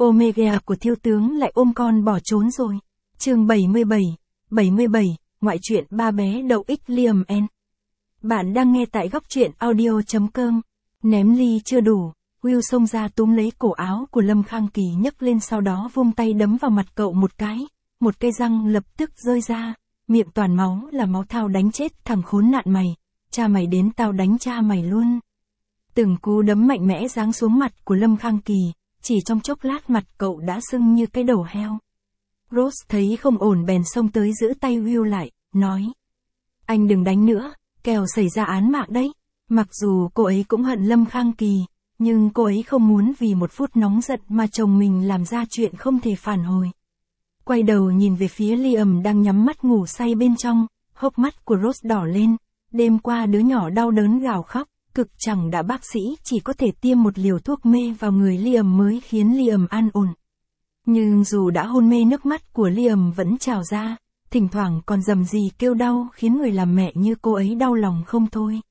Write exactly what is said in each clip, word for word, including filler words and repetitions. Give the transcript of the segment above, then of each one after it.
Omega của thiếu tướng lại ôm con bỏ trốn rồi. Chương bảy mươi bảy, bảy mươi bảy, ngoại truyện ba bé đậu ích Liam N. Bạn đang nghe tại góc truyện audio chấm com. Ném ly chưa đủ, Will xông ra túm lấy cổ áo của Lâm Khang Kỳ nhấc lên, sau đó vung tay đấm vào mặt cậu một cái, một cây răng lập tức rơi ra, miệng toàn máu là máu. Tao đánh chết thằng khốn nạn mày, cha mày đến tao đánh cha mày luôn. Từng cú đấm mạnh mẽ giáng xuống mặt của Lâm Khang Kỳ, chỉ trong chốc lát mặt cậu đã sưng như cái đầu heo. Rose thấy không ổn bèn xông tới giữ tay Will lại, nói: Anh đừng đánh nữa, kẻo xảy ra án mạng đấy. Mặc dù cô ấy cũng hận Lâm Khang Kỳ, nhưng cô ấy không muốn vì một phút nóng giận mà chồng mình làm ra chuyện không thể phản hồi. Quay đầu nhìn về phía Liam đang nhắm mắt ngủ say bên trong, hốc mắt của Rose đỏ lên. Đêm qua đứa nhỏ đau đớn gào khóc, cực chẳng đã bác sĩ chỉ có thể tiêm một liều thuốc mê vào người Liam mới khiến Liam an ổn. Nhưng dù đã hôn mê, nước mắt của Liam vẫn trào ra, thỉnh thoảng còn rầm rì kêu đau khiến người làm mẹ như cô ấy đau lòng không thôi.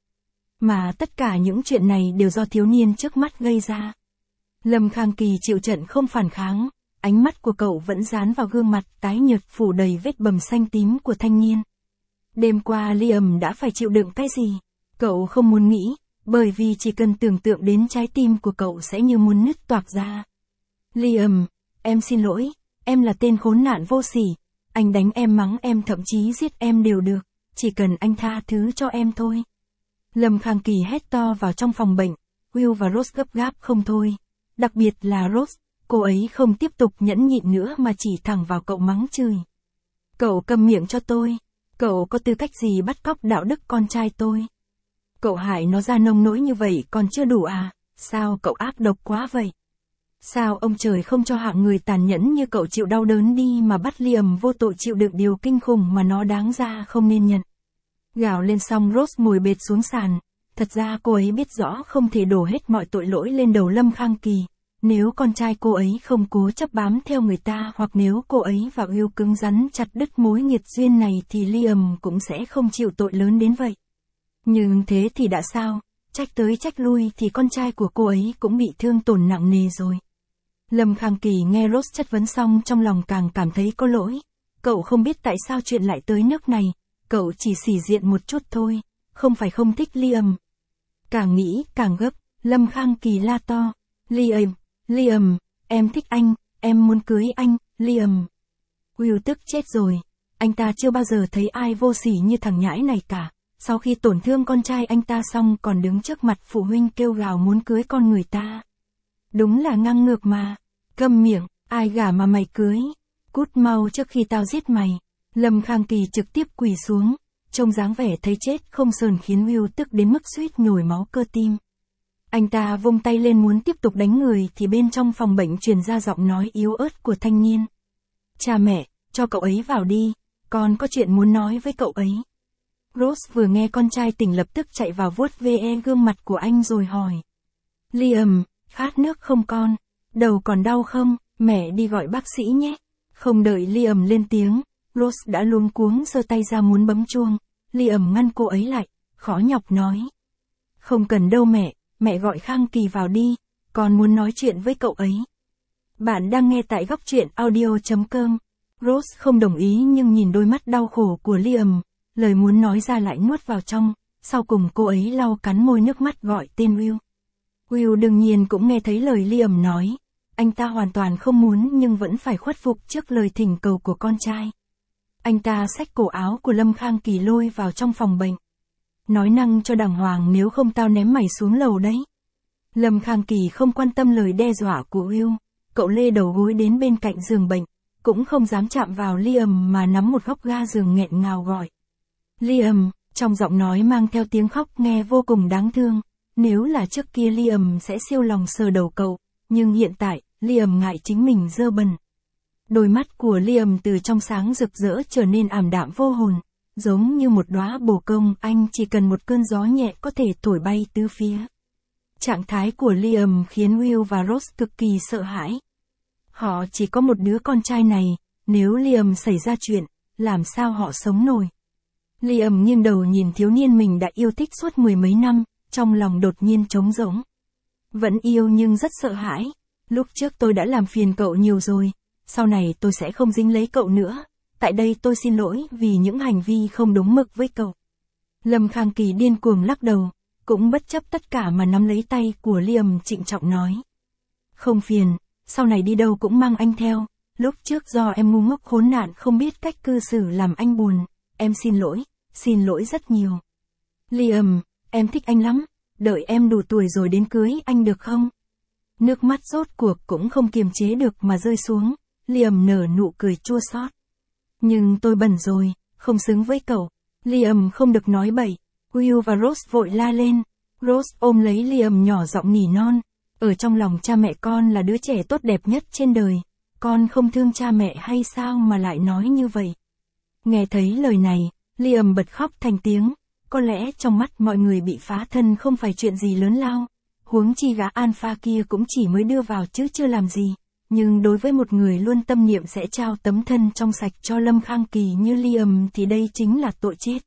Mà tất cả những chuyện này đều do thiếu niên trước mắt gây ra. Lâm Khang Kỳ chịu trận không phản kháng, ánh mắt của cậu vẫn dán vào gương mặt tái nhợt phủ đầy vết bầm xanh tím của thanh niên. Đêm qua Liam đã phải chịu đựng cái gì? Cậu không muốn nghĩ, bởi vì chỉ cần tưởng tượng đến trái tim của cậu sẽ như muốn nứt toạc ra. Liam, em xin lỗi, em là tên khốn nạn vô sỉ, anh đánh em, mắng em, thậm chí giết em đều được, chỉ cần anh tha thứ cho em thôi. Lâm Khang Kỳ hét to vào trong phòng bệnh. Will và Rose gấp gáp không thôi, đặc biệt là Rose, cô ấy không tiếp tục nhẫn nhịn nữa mà chỉ thẳng vào cậu mắng chửi. Cậu câm miệng cho tôi, cậu có tư cách gì bắt cóc đạo đức con trai tôi? Cậu hại nó ra nông nỗi như vậy còn chưa đủ à? Sao cậu ác độc quá vậy? Sao ông trời không cho hạng người tàn nhẫn như cậu chịu đau đớn đi mà bắt Liam vô tội chịu đựng điều kinh khủng mà nó đáng ra không nên nhận? Gào lên xong Rose ngồi bệt xuống sàn. Thật ra cô ấy biết rõ không thể đổ hết mọi tội lỗi lên đầu Lâm Khang Kỳ. Nếu con trai cô ấy không cố chấp bám theo người ta, hoặc nếu cô ấy và Will cứng rắn chặt đứt mối nghiệt duyên này, thì Liam cũng sẽ không chịu tội lớn đến vậy. Nhưng thế thì đã sao? Trách tới trách lui thì con trai của cô ấy cũng bị thương tổn nặng nề rồi. Lâm Khang Kỳ nghe Rose chất vấn xong trong lòng càng cảm thấy có lỗi. Cậu không biết tại sao chuyện lại tới nước này. Cậu chỉ xỉ diện một chút thôi, không phải không thích Liam. Càng nghĩ càng gấp, Lâm Khang Kỳ la to: Liam, Liam, em thích anh, em muốn cưới anh, Liam. Will tức chết rồi, anh ta chưa bao giờ thấy ai vô sỉ như thằng nhãi này cả. Sau khi tổn thương con trai anh ta xong còn đứng trước mặt phụ huynh kêu gào muốn cưới con người ta. Đúng là ngang ngược mà. Câm miệng, ai gả mà mày cưới? Cút mau trước khi tao giết mày. Lâm Khang Kỳ trực tiếp quỳ xuống, trông dáng vẻ thấy chết không sờn khiến Will tức đến mức suýt nhồi máu cơ tim. Anh ta vung tay lên muốn tiếp tục đánh người thì bên trong phòng bệnh truyền ra giọng nói yếu ớt của thanh niên. Cha mẹ, cho cậu ấy vào đi, con có chuyện muốn nói với cậu ấy. Rose vừa nghe con trai tỉnh lập tức chạy vào vuốt ve gương mặt của anh rồi hỏi. Liam, khát nước không con? Đầu còn đau không? Mẹ đi gọi bác sĩ nhé. Không đợi Liam lên tiếng, Rose đã luống cuống giơ tay ra muốn bấm chuông. Liam ngăn cô ấy lại, khó nhọc nói. Không cần đâu mẹ, mẹ gọi Khang Kỳ vào đi, con muốn nói chuyện với cậu ấy. Bạn đang nghe tại góc truyện audio chấm com. Rose không đồng ý nhưng nhìn đôi mắt đau khổ của Liam, lời muốn nói ra lại nuốt vào trong, sau cùng cô ấy lau cắn môi nước mắt gọi tên Will. Will đương nhiên cũng nghe thấy lời Liam nói, anh ta hoàn toàn không muốn nhưng vẫn phải khuất phục trước lời thỉnh cầu của con trai. Anh ta xách cổ áo của Lâm Khang Kỳ lôi vào trong phòng bệnh. Nói năng cho đàng hoàng, nếu không tao ném mày xuống lầu đấy. Lâm Khang Kỳ không quan tâm lời đe dọa của Will, cậu lê đầu gối đến bên cạnh giường bệnh, cũng không dám chạm vào Liam mà nắm một góc ga giường nghẹn ngào gọi. Liam, trong giọng nói mang theo tiếng khóc nghe vô cùng đáng thương. Nếu là trước kia Liam sẽ siêu lòng sờ đầu cậu, nhưng hiện tại, Liam ngại chính mình dơ bẩn. Đôi mắt của Liam từ trong sáng rực rỡ trở nên ảm đạm vô hồn, giống như một đóa bồ công anh chỉ cần một cơn gió nhẹ có thể thổi bay tứ phía. Trạng thái của Liam khiến Will và Rose cực kỳ sợ hãi. Họ chỉ có một đứa con trai này, nếu Liam xảy ra chuyện, làm sao họ sống nổi. Liam nghiêng đầu nhìn thiếu niên mình đã yêu thích suốt mười mấy năm, trong lòng đột nhiên trống rỗng. Vẫn yêu nhưng rất sợ hãi. Lúc trước tôi đã làm phiền cậu nhiều rồi, sau này tôi sẽ không dính lấy cậu nữa. Tại đây tôi xin lỗi vì những hành vi không đúng mực với cậu. Lâm Khang Kỳ điên cuồng lắc đầu, cũng bất chấp tất cả mà nắm lấy tay của Liam trịnh trọng nói. Không phiền, sau này đi đâu cũng mang anh theo, lúc trước do em ngu ngốc khốn nạn không biết cách cư xử làm anh buồn, em xin lỗi, xin lỗi rất nhiều. Liam, em thích anh lắm, đợi em đủ tuổi rồi đến cưới anh được không? Nước mắt rốt cuộc cũng không kiềm chế được mà rơi xuống, Liam nở nụ cười chua xót. Nhưng tôi bẩn rồi, không xứng với cậu. Liam không được nói bậy. Will và Rose vội la lên. Rose ôm lấy Liam nhỏ giọng nỉ non. Ở trong lòng cha mẹ con là đứa trẻ tốt đẹp nhất trên đời. Con không thương cha mẹ hay sao mà lại nói như vậy? Nghe thấy lời này, Liam bật khóc thành tiếng. Có lẽ trong mắt mọi người bị phá thân không phải chuyện gì lớn lao. Huống chi gã alpha kia cũng chỉ mới đưa vào chứ chưa làm gì. Nhưng đối với một người luôn tâm niệm sẽ trao tấm thân trong sạch cho Lâm Khang Kỳ như Liam thì đây chính là tội chết.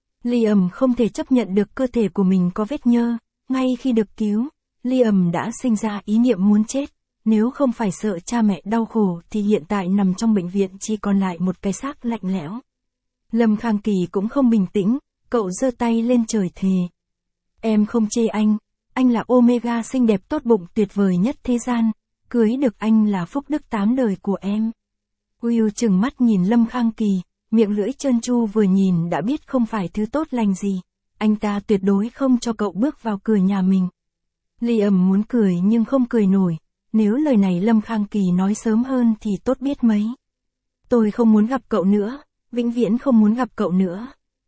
Liam không thể chấp nhận được cơ thể của mình có vết nhơ. Ngay khi được cứu, Liam đã sinh ra ý niệm muốn chết. Nếu không phải sợ cha mẹ đau khổ thì hiện tại nằm trong bệnh viện chỉ còn lại một cái xác lạnh lẽo. Lâm Khang Kỳ cũng không bình tĩnh, cậu giơ tay lên trời thề. Em không chê anh, anh là Omega xinh đẹp tốt bụng tuyệt vời nhất thế gian. Cưới được anh là phúc đức tám đời của em. Will trừng mắt nhìn Lâm Khang Kỳ, miệng lưỡi trơn tru vừa nhìn đã biết không phải thứ tốt lành gì. Anh ta tuyệt đối không cho cậu bước vào cửa nhà mình. Liam muốn cười nhưng không cười nổi. Nếu lời này Lâm Khang Kỳ nói sớm hơn thì tốt biết mấy. Tôi không muốn gặp cậu nữa, vĩnh viễn không muốn gặp cậu nữa.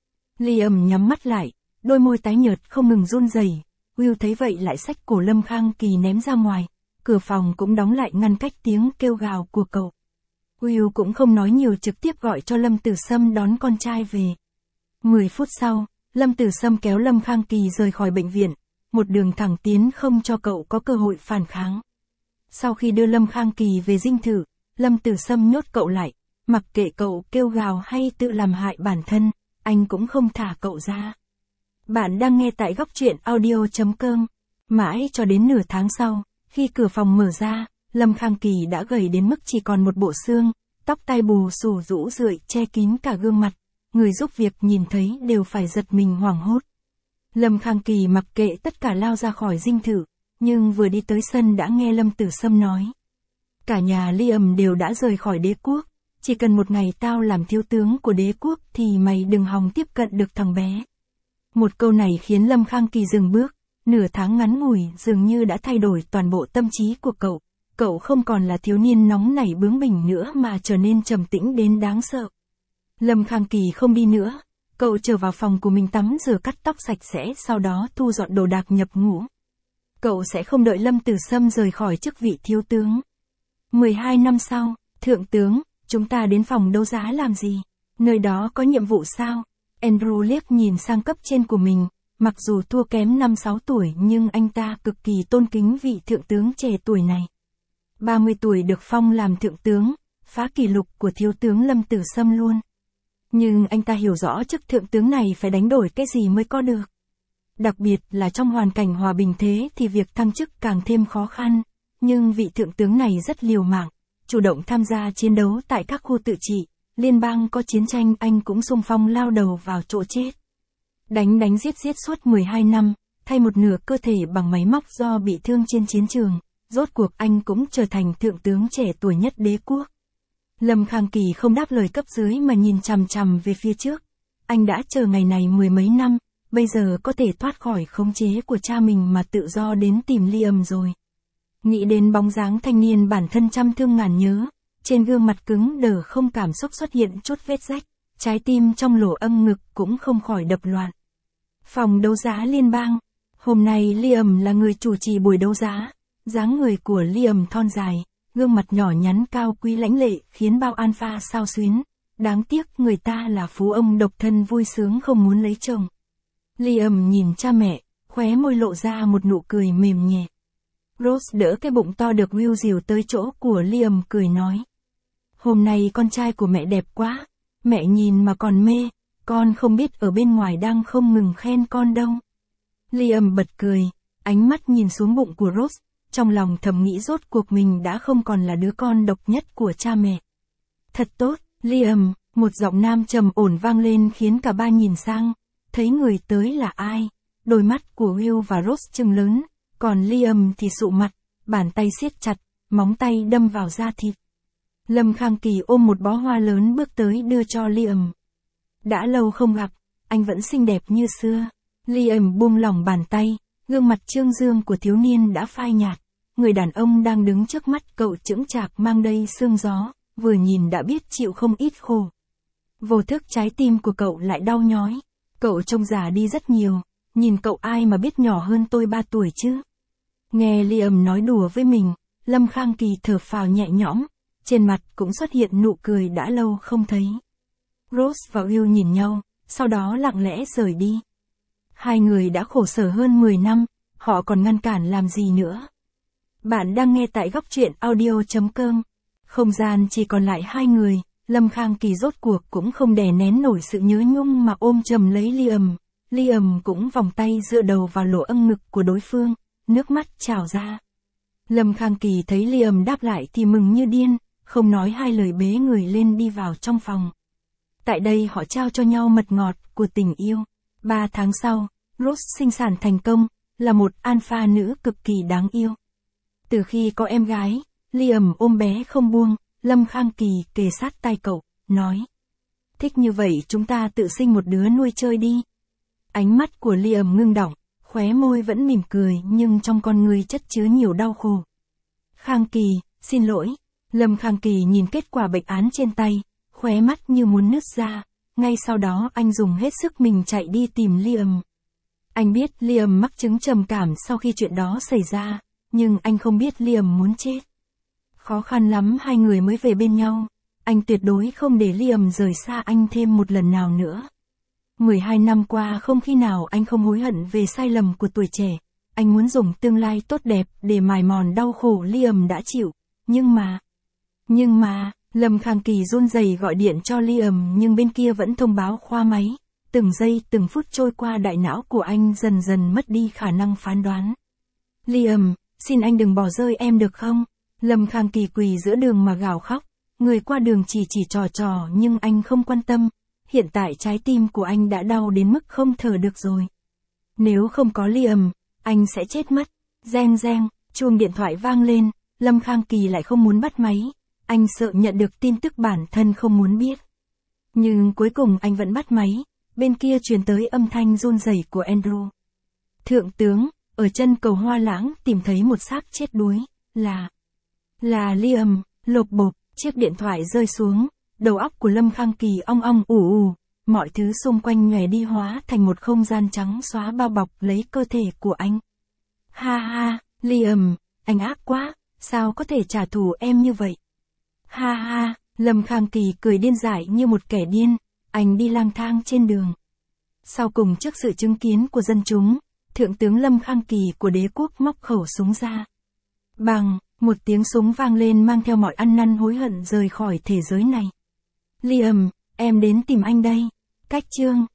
Liam nhắm mắt lại, đôi môi tái nhợt không ngừng run rẩy. Will thấy vậy lại xách cổ Lâm Khang Kỳ ném ra ngoài. Cửa phòng cũng đóng lại ngăn cách tiếng kêu gào của cậu. Will cũng không nói nhiều trực tiếp gọi cho Lâm Tử Sâm đón con trai về. Mười phút sau, Lâm Tử Sâm kéo Lâm Khang Kỳ rời khỏi bệnh viện, một đường thẳng tiến không cho cậu có cơ hội phản kháng. Sau khi đưa Lâm Khang Kỳ về dinh thự, Lâm Tử Sâm nhốt cậu lại, mặc kệ cậu kêu gào hay tự làm hại bản thân, anh cũng không thả cậu ra. Bạn đang nghe tại góc truyện audio chấm com. Mãi cho đến nửa tháng sau, khi cửa phòng mở ra, Lâm Khang Kỳ đã gầy đến mức chỉ còn một bộ xương, tóc tai bù xù rũ rượi che kín cả gương mặt, người giúp việc nhìn thấy đều phải giật mình hoảng hốt. Lâm Khang Kỳ mặc kệ tất cả lao ra khỏi dinh thự, nhưng vừa đi tới sân đã nghe Lâm Tử Sâm nói. Cả nhà Liam đều đã rời khỏi đế quốc, chỉ cần một ngày tao làm thiếu tướng của đế quốc thì mày đừng hòng tiếp cận được thằng bé. Một câu này khiến Lâm Khang Kỳ dừng bước. Nửa tháng ngắn ngủi dường như đã thay đổi toàn bộ tâm trí của cậu. Cậu không còn là thiếu niên nóng nảy bướng bỉnh nữa mà trở nên trầm tĩnh đến đáng sợ. Lâm Khang Kỳ không đi nữa. Cậu trở vào phòng của mình tắm rửa cắt tóc sạch sẽ, sau đó thu dọn đồ đạc nhập ngũ. Cậu sẽ không đợi Lâm Tử Sâm rời khỏi chức vị thiếu tướng. mười hai năm sau, thượng tướng, chúng ta đến phòng đấu giá làm gì? Nơi đó có nhiệm vụ sao? Andrew liếc nhìn sang cấp trên của mình. Mặc dù thua kém năm sáu tuổi nhưng anh ta cực kỳ tôn kính vị thượng tướng trẻ tuổi này. ba mươi tuổi được phong làm thượng tướng, phá kỷ lục của thiếu tướng Lâm Tử Sâm luôn. Nhưng anh ta hiểu rõ chức thượng tướng này phải đánh đổi cái gì mới có được. Đặc biệt là trong hoàn cảnh hòa bình thế thì việc thăng chức càng thêm khó khăn. Nhưng vị thượng tướng này rất liều mạng, chủ động tham gia chiến đấu tại các khu tự trị. Liên bang có chiến tranh anh cũng xung phong lao đầu vào chỗ chết. Đánh đánh giết giết suốt mười hai năm, thay một nửa cơ thể bằng máy móc do bị thương trên chiến trường, rốt cuộc anh cũng trở thành thượng tướng trẻ tuổi nhất đế quốc. Lâm Khang Kỳ không đáp lời cấp dưới mà nhìn chằm chằm về phía trước. Anh đã chờ ngày này mười mấy năm, bây giờ có thể thoát khỏi khống chế của cha mình mà tự do đến tìm Liam rồi. Nghĩ đến bóng dáng thanh niên bản thân trăm thương ngàn nhớ, trên gương mặt cứng đờ không cảm xúc xuất hiện chút vết rách, trái tim trong lỗ âm ngực cũng không khỏi đập loạn. Phòng đấu giá liên bang. Hôm nay Liam là người chủ trì buổi đấu giá. Dáng người của Liam thon dài, gương mặt nhỏ nhắn cao quý lãnh lệ khiến bao alpha xao xuyến. Đáng tiếc người ta là phú ông độc thân vui sướng không muốn lấy chồng. Liam nhìn cha mẹ, khóe môi lộ ra một nụ cười mềm nhẹ. Rose đỡ cái bụng to được Will dìu tới chỗ của Liam cười nói. Hôm nay con trai của mẹ đẹp quá, mẹ nhìn mà còn mê. Con không biết ở bên ngoài đang không ngừng khen con đâu. Liam bật cười, ánh mắt nhìn xuống bụng của Rose, trong lòng thầm nghĩ rốt cuộc mình đã không còn là đứa con độc nhất của cha mẹ. Thật tốt, Liam, một giọng nam trầm ổn vang lên khiến cả ba nhìn sang, thấy người tới là ai. Đôi mắt của Will và Rose trừng lớn, còn Liam thì sụ mặt, bàn tay siết chặt, móng tay đâm vào da thịt. Lâm Khang Kỳ ôm một bó hoa lớn bước tới đưa cho Liam. Đã lâu không gặp, anh vẫn xinh đẹp như xưa. Liam buông lỏng bàn tay, gương mặt trương dương của thiếu niên đã phai nhạt. Người đàn ông đang đứng trước mắt cậu chững chạc mang đầy sương gió, vừa nhìn đã biết chịu không ít khổ. Vô thức trái tim của cậu lại đau nhói. Cậu trông già đi rất nhiều, nhìn cậu ai mà biết nhỏ hơn tôi ba tuổi chứ. Nghe Liam nói đùa với mình, Lâm Khang Kỳ thở phào nhẹ nhõm, trên mặt cũng xuất hiện nụ cười đã lâu không thấy. Rose và Will nhìn nhau, sau đó lặng lẽ rời đi. Hai người đã khổ sở hơn mười năm, họ còn ngăn cản làm gì nữa. Bạn đang nghe tại góc truyện audio chấm com. Không gian chỉ còn lại hai người, Lâm Khang Kỳ rốt cuộc cũng không đè nén nổi sự nhớ nhung mà ôm chầm lấy Liam. Liam cũng vòng tay dựa đầu vào lỗ âng ngực của đối phương, nước mắt trào ra. Lâm Khang Kỳ thấy Liam đáp lại thì mừng như điên, không nói hai lời bế người lên đi vào trong phòng. Tại đây họ trao cho nhau mật ngọt của tình yêu. Ba tháng sau, Rose sinh sản thành công, là một alpha nữ cực kỳ đáng yêu. Từ khi có em gái, Liam ôm bé không buông, Lâm Khang Kỳ kề sát tai cậu, nói. Thích như vậy chúng ta tự sinh một đứa nuôi chơi đi. Ánh mắt của Liam ngưng đọng, khóe môi vẫn mỉm cười nhưng trong con người chất chứa nhiều đau khổ. Khang Kỳ, xin lỗi. Lâm Khang Kỳ nhìn kết quả bệnh án trên tay, khóe mắt như muốn nứt ra. Ngay sau đó anh dùng hết sức mình chạy đi tìm Liam. Anh biết Liam mắc chứng trầm cảm sau khi chuyện đó xảy ra, nhưng anh không biết Liam muốn chết. Khó khăn lắm hai người mới về bên nhau, anh tuyệt đối không để Liam rời xa anh thêm một lần nào nữa. mười hai năm qua không khi nào anh không hối hận về sai lầm của tuổi trẻ, anh muốn dùng tương lai tốt đẹp để mài mòn đau khổ Liam đã chịu, nhưng mà... Nhưng mà, Lâm Khang Kỳ run rẩy gọi điện cho Liam nhưng bên kia vẫn thông báo khóa máy, từng giây từng phút trôi qua đại não của anh dần dần mất đi khả năng phán đoán. Liam, xin anh đừng bỏ rơi em được không? Lâm Khang Kỳ quỳ giữa đường mà gào khóc, người qua đường chỉ chỉ trò trò nhưng anh không quan tâm, hiện tại trái tim của anh đã đau đến mức không thở được rồi. Nếu không có Liam, anh sẽ chết mất. Reng reng, chuông điện thoại vang lên, Lâm Khang Kỳ lại không muốn bắt máy, anh sợ nhận được tin tức bản thân không muốn biết. Nhưng cuối cùng anh vẫn bắt máy, bên kia truyền tới âm thanh run rẩy của Andrew. Thượng tướng, ở chân cầu Hoa Lãng tìm thấy một xác chết đuối, là... Là Liam. Lộp bộp, chiếc điện thoại rơi xuống, đầu óc của Lâm Khang Kỳ ong ong ù ù, mọi thứ xung quanh nhòe đi hóa thành một không gian trắng xóa bao bọc lấy cơ thể của anh. Ha ha, Liam, anh ác quá, sao có thể trả thù em như vậy? Ha ha, Lâm Khang Kỳ cười điên dại như một kẻ điên, anh đi lang thang trên đường. Sau cùng trước sự chứng kiến của dân chúng, Thượng tướng Lâm Khang Kỳ của đế quốc móc khẩu súng ra. Bằng, một tiếng súng vang lên mang theo mọi ăn năn hối hận rời khỏi thế giới này. Liam, em đến tìm anh đây. Cách chương